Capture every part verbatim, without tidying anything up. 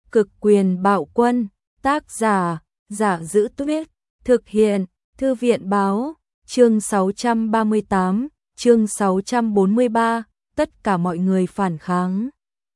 Cực quyền bạo quân, tác giả, Giả Giữ Tuyết, thực hiện, Thư viện báo, chương sáu trăm ba mươi tám, chương sáu trăm bốn mươi ba, tất cả mọi người phản kháng.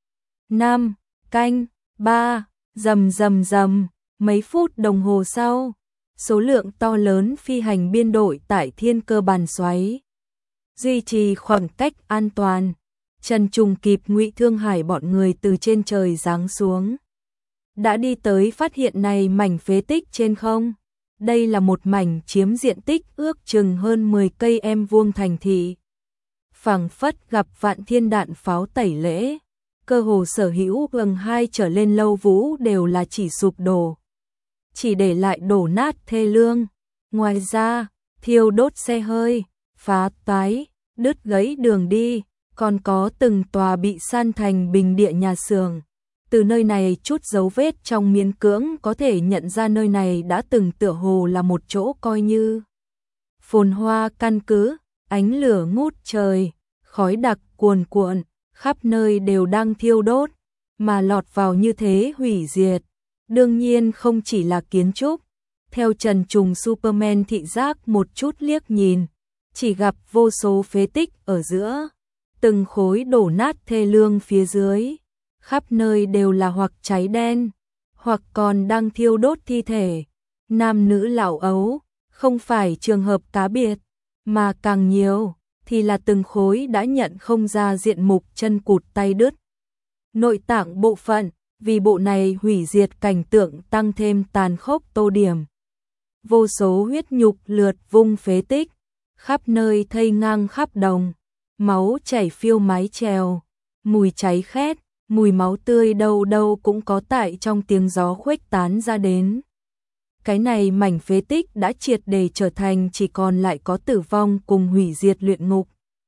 Năm, canh, ba, rầm rầm rầm, mấy phút đồng hồ sau, số lượng to lớn phi hành biên đội tại thiên cơ bàn xoáy. Duy trì khoảng cách an toàn, Trần Trùng kịp Ngụy Thương Hải bọn người từ trên trời giáng xuống. Đã đi tới phát hiện này mảnh phế tích trên không. Đây là một mảnh chiếm diện tích ước chừng hơn mười cây em vuông thành thị. Phảng phất gặp vạn thiên đạn pháo tẩy lễ, cơ hồ sở hữu gần hai trở lên lâu vũ đều là chỉ sụp đổ. Chỉ để lại đổ nát thê lương. Ngoài ra, thiêu đốt xe hơi, phá toái, đứt gãy đường đi, còn có từng tòa bị san thành bình địa nhà xưởng. Từ nơi này chút dấu vết trong miễn cưỡng có thể nhận ra nơi này đã từng tựa hồ là một chỗ coi như phồn hoa căn cứ, ánh lửa ngút trời, khói đặc cuồn cuộn, khắp nơi đều đang thiêu đốt, mà lọt vào như thế hủy diệt. Đương nhiên không chỉ là kiến trúc, theo Trần Trùng Superman thị giác một chút liếc nhìn, chỉ gặp vô số phế tích ở giữa, từng khối đổ nát thê lương phía dưới. Khắp nơi đều là hoặc cháy đen, hoặc còn đang thiêu đốt thi thể, nam nữ lão ấu, không phải trường hợp cá biệt, mà càng nhiều thì là từng khối đã nhận không ra diện mục chân cụt tay đứt. Nội tạng bộ phận, vì bộ này hủy diệt cảnh tượng tăng thêm tàn khốc tô điểm. Vô số huyết nhục lượt vung phế tích, khắp nơi thây ngang khắp đồng, máu chảy phiêu mái chèo, mùi cháy khét. Mùi máu tươi đâu đâu cũng có tại trong tiếng gió khuếch tán ra đến. Cái này mảnh phế tích đã triệt để trở thành chỉ còn lại có tử vong cùng hủy diệt luyện ngục.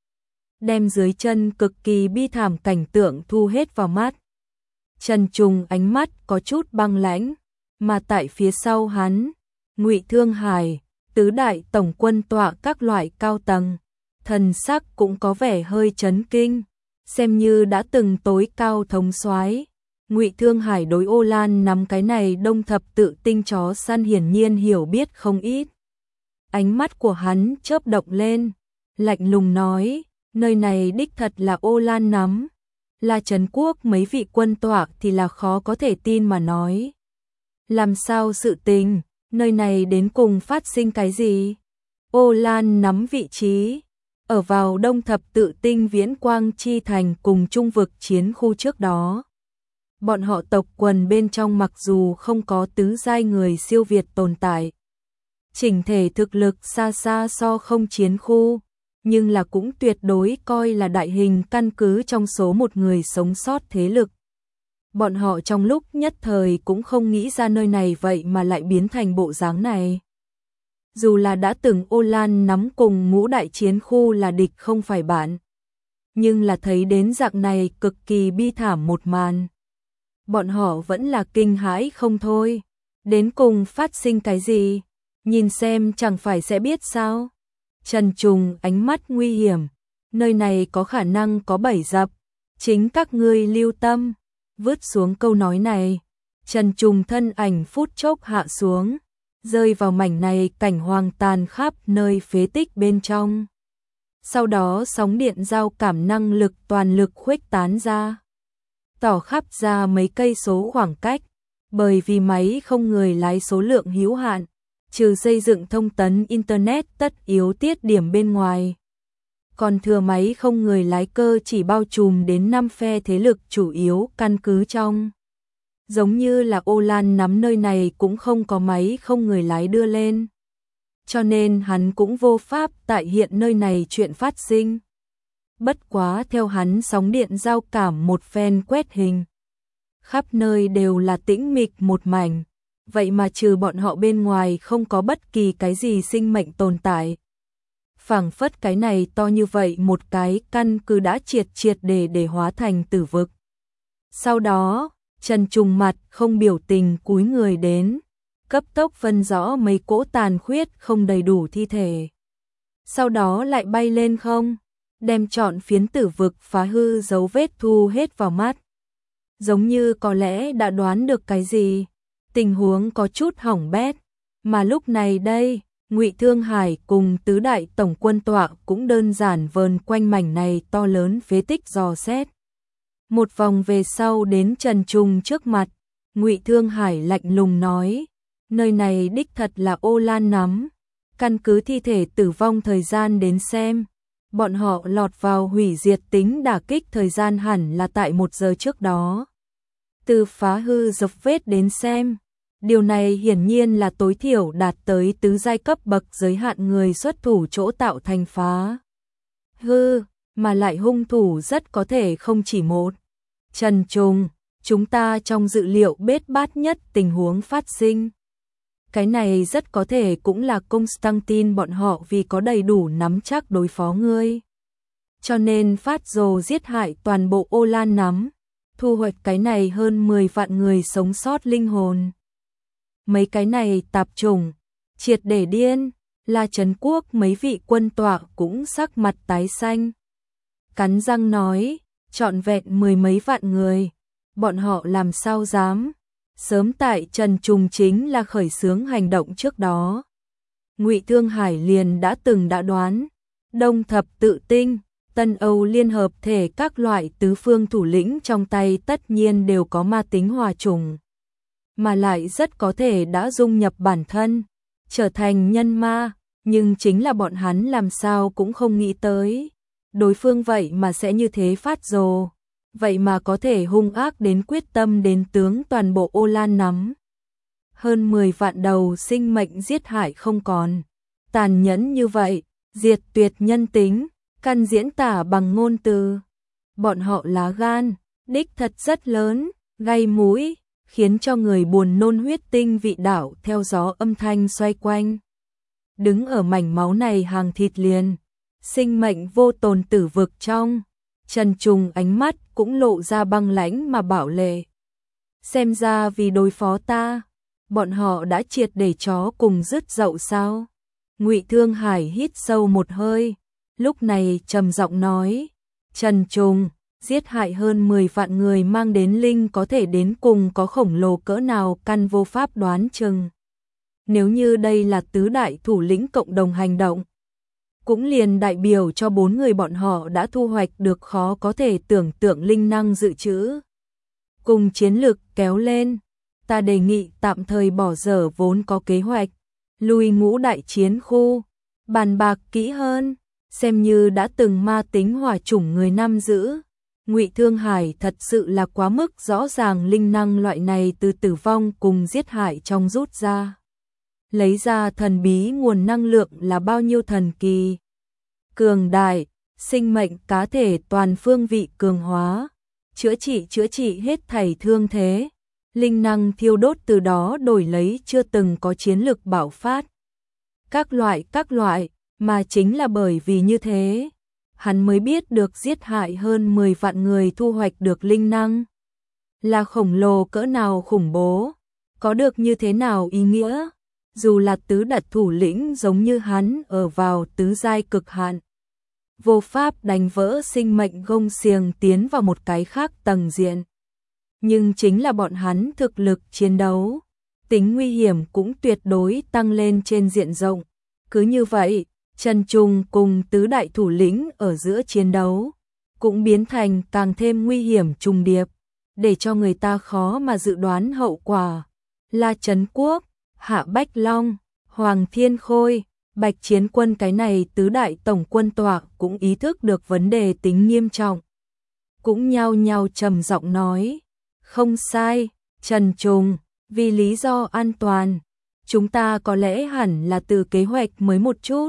Đem dưới chân cực kỳ bi thảm cảnh tượng thu hết vào mắt. Trần Trùng ánh mắt có chút băng lãnh, mà tại phía sau hắn, Ngụy Thương Hải, tứ đại tổng quân tọa các loại cao tầng, thần sắc cũng có vẻ hơi chấn kinh. Xem như đã từng tối cao thống soái, Ngụy Thương Hải đối Ô Lan nắm cái này đông thập tự tinh chó săn hiển nhiên hiểu biết không ít. Ánh mắt của hắn chớp động lên, lạnh lùng nói, nơi này đích thật là Ô Lan nắm, là Trấn Quốc mấy vị quân tọa thì là khó có thể tin mà nói. Làm sao sự tình, nơi này đến cùng phát sinh cái gì? Ô Lan nắm vị trí ở vào đông thập tự tinh viễn quang chi thành cùng trung vực chiến khu trước đó. Bọn họ tộc quần bên trong mặc dù không có tứ giai người siêu việt tồn tại, chỉnh thể thực lực xa xa so không chiến khu, nhưng là cũng tuyệt đối coi là đại hình căn cứ trong số một người sống sót thế lực. Bọn họ trong lúc nhất thời cũng không nghĩ ra nơi này vậy mà lại biến thành bộ dáng này. Dù là đã từng Ô Lan nắm cùng ngũ đại chiến khu là địch không phải bạn, nhưng là thấy đến dạng này cực kỳ bi thảm một màn. Bọn họ vẫn là kinh hãi không thôi. Đến cùng phát sinh cái gì? Nhìn xem chẳng phải sẽ biết sao? Trần Trùng ánh mắt nguy hiểm. Nơi này có khả năng có bẫy dập. Chính các ngươi lưu tâm. Vứt xuống câu nói này, Trần Trùng thân ảnh phút chốc hạ xuống, rơi vào mảnh này cảnh hoang tàn khắp nơi phế tích bên trong. Sau đó sóng điện giao cảm năng lực toàn lực khuếch tán ra, tỏ khắp ra mấy cây số khoảng cách, bởi vì máy không người lái số lượng hữu hạn, trừ xây dựng thông tấn Internet tất yếu tiết điểm bên ngoài. Còn thừa máy không người lái cơ chỉ bao trùm đến năm phe thế lực chủ yếu căn cứ trong. Giống như là Ô Lan nắm nơi này cũng không có máy không người lái đưa lên. Cho nên hắn cũng vô pháp tại hiện nơi này chuyện phát sinh. Bất quá theo hắn sóng điện giao cảm một phen quét hình. Khắp nơi đều là tĩnh mịch một mảnh. Vậy mà trừ bọn họ bên ngoài không có bất kỳ cái gì sinh mệnh tồn tại. Phảng phất cái này to như vậy một cái căn cứ đã triệt triệt để để hóa thành tử vực. Sau đó, Trần Trùng mặt không biểu tình cúi người đến, cấp tốc phân rõ mấy cỗ tàn khuyết không đầy đủ thi thể. Sau đó lại bay lên không, đem trọn phiến tử vực phá hư dấu vết thu hết vào mắt. giống như có lẽ đã đoán được cái gì, tình huống có chút hỏng bét, mà lúc này đây, Ngụy Thương Hải cùng tứ đại tổng quân tọa cũng đơn giản vờn quanh mảnh này to lớn phế tích dò xét. Một vòng về sau đến Trần Trùng trước mặt, Ngụy Thương Hải lạnh lùng nói, nơi này đích thật là Ô Lan Nắm, căn cứ thi thể tử vong thời gian đến xem, bọn họ lọt vào hủy diệt tính đả kích thời gian hẳn là tại một giờ trước đó. Từ phá hư dấu vết đến xem, điều này hiển nhiên là tối thiểu đạt tới tứ giai cấp bậc giới hạn người xuất thủ chỗ tạo thành phá hư, mà lại hung thủ rất có thể không chỉ một. Trần Trùng, chúng ta trong dự liệu bết bát nhất tình huống phát sinh. Cái này rất có thể cũng là Constantine bọn họ vì có đầy đủ nắm chắc đối phó ngươi. Cho nên phát rồ giết hại toàn bộ Ô Lan Nắm, thu hoạch cái này hơn mười vạn người sống sót linh hồn. Mấy cái này tạp chủng, triệt để điên, là Trấn Quốc mấy vị quân tọa cũng sắc mặt tái xanh. Cắn răng nói, trọn vẹn mười mấy vạn người, bọn họ làm sao dám. Sớm tại Trần Trùng chính là khởi xướng hành động trước đó. Ngụy Thương Hải liền đã từng đã đoán, Đông Thập Tự Tinh, Tân Âu Liên Hợp Thể các loại tứ phương thủ lĩnh trong tay tất nhiên đều có ma tính hòa trùng, mà lại rất có thể đã dung nhập bản thân, trở thành nhân ma, nhưng chính là bọn hắn làm sao cũng không nghĩ tới. Đối phương vậy mà sẽ như thế phát rồ, vậy mà có thể hung ác đến quyết tâm đến tướng toàn bộ Ô Lan Nắm. Hơn mười vạn đầu sinh mệnh giết hại không còn, tàn nhẫn như vậy, diệt tuyệt nhân tính, căn diễn tả bằng ngôn từ. Bọn họ lá gan, đích thật rất lớn, gay mũi, khiến cho người buồn nôn huyết tinh vị đạo theo gió âm thanh xoay quanh. Đứng ở mảnh máu này hàng thịt liền, sinh mệnh vô tồn tử vực trong, Trần Trùng ánh mắt cũng lộ ra băng lãnh mà bảo lệ. Xem ra vì đối phó ta, bọn họ đã triệt để chó cùng dứt dậu sao? Ngụy Thương Hải hít sâu một hơi, lúc này trầm giọng nói, Trần Trùng, giết hại hơn mười vạn người mang đến linh có thể đến cùng có khổng lồ cỡ nào căn vô pháp đoán chừng. Nếu như đây là tứ đại thủ lĩnh cộng đồng hành động, cũng liền đại biểu cho bốn người bọn họ đã thu hoạch được khó có thể tưởng tượng linh năng dự trữ. Cùng chiến lược kéo lên, ta đề nghị tạm thời bỏ dở vốn có kế hoạch, lui ngũ đại chiến khu, bàn bạc kỹ hơn, xem như đã từng ma tính hỏa chủng người nam giữ. Ngụy Thương Hải thật sự là quá mức rõ ràng linh năng loại này từ tử vong cùng giết hại trong rút ra. Lấy ra thần bí nguồn năng lượng là bao nhiêu thần kỳ. Cường đại, sinh mệnh cá thể toàn phương vị cường hóa, chữa trị chữa trị hết thảy thương thế, linh năng thiêu đốt từ đó đổi lấy chưa từng có chiến lực bạo phát. Các loại các loại, mà chính là bởi vì như thế, hắn mới biết được giết hại hơn mười vạn người thu hoạch được linh năng. Là khổng lồ cỡ nào khủng bố, có được như thế nào ý nghĩa. Dù là tứ đại thủ lĩnh giống như hắn ở vào tứ giai cực hạn, vô pháp đánh vỡ sinh mệnh gông xiềng tiến vào một cái khác tầng diện. Nhưng chính là bọn hắn thực lực chiến đấu, tính nguy hiểm cũng tuyệt đối tăng lên trên diện rộng. Cứ như vậy, Trần Trùng cùng tứ đại thủ lĩnh ở giữa chiến đấu, cũng biến thành càng thêm nguy hiểm trùng điệp, để cho người ta khó mà dự đoán hậu quả. La Trấn Quốc, Hạ Bách Long, Hoàng Thiên Khôi, Bạch Chiến Quân cái này tứ đại tổng quân tọa cũng ý thức được vấn đề tính nghiêm trọng. Cũng nhao nhao trầm giọng nói, không sai, Trần Trùng, vì lý do an toàn, chúng ta có lẽ hẳn là từ kế hoạch mới một chút.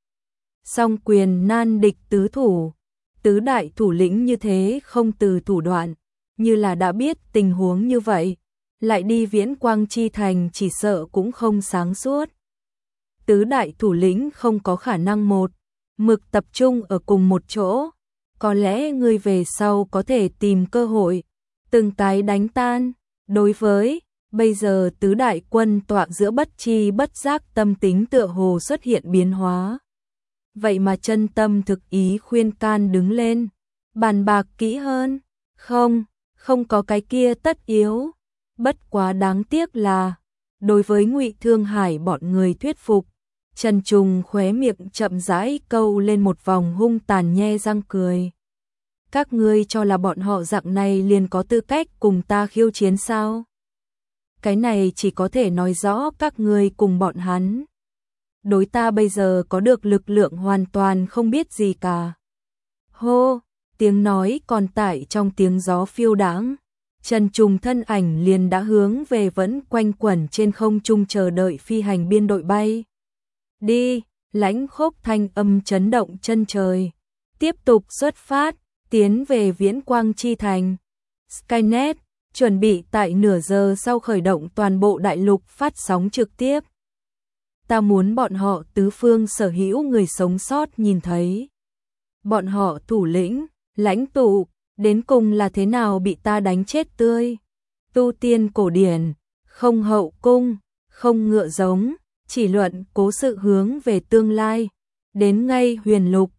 Song quyền nan địch tứ thủ, tứ đại thủ lĩnh như thế không từ thủ đoạn, như là đã biết tình huống như vậy, lại đi Viễn Quang Chi Thành chỉ sợ cũng không sáng suốt. Tứ đại thủ lĩnh không có khả năng một mực tập trung ở cùng một chỗ, có lẽ người về sau có thể tìm cơ hội, từng cái đánh tan. Đối với bây giờ tứ đại quân tọa giữa bất chi bất giác tâm tính tựa hồ xuất hiện biến hóa. Vậy mà chân tâm thực ý khuyên can đứng lên, bàn bạc kỹ hơn, không, không có cái kia tất yếu. Bất quá đáng tiếc là, đối với Ngụy Thương Hải bọn người thuyết phục, Trần Trùng khóe miệng chậm rãi câu lên một vòng hung tàn nhe răng cười. Các ngươi cho là bọn họ dạng này liền có tư cách cùng ta khiêu chiến sao? Cái này chỉ có thể nói rõ các ngươi cùng bọn hắn. Đối ta bây giờ có được lực lượng hoàn toàn không biết gì cả. Hô, tiếng nói còn tải trong tiếng gió phiêu đãng. Trần Trùng thân ảnh liền đã hướng về vẫn quanh quẩn trên không trung chờ đợi phi hành biên đội bay. Đi, lãnh khốc thanh âm chấn động chân trời. Tiếp tục xuất phát, tiến về Viễn Quang Chi Thành. Skynet, chuẩn bị tại nửa giờ sau khởi động toàn bộ đại lục phát sóng trực tiếp. Ta muốn bọn họ tứ phương sở hữu người sống sót nhìn thấy. Bọn họ thủ lĩnh, lãnh tụ, đến cùng là thế nào bị ta đánh chết tươi. Tu tiên cổ điển, không hậu cung, không ngựa giống, chỉ luận cố sự hướng về tương lai. Đến ngay huyền lục,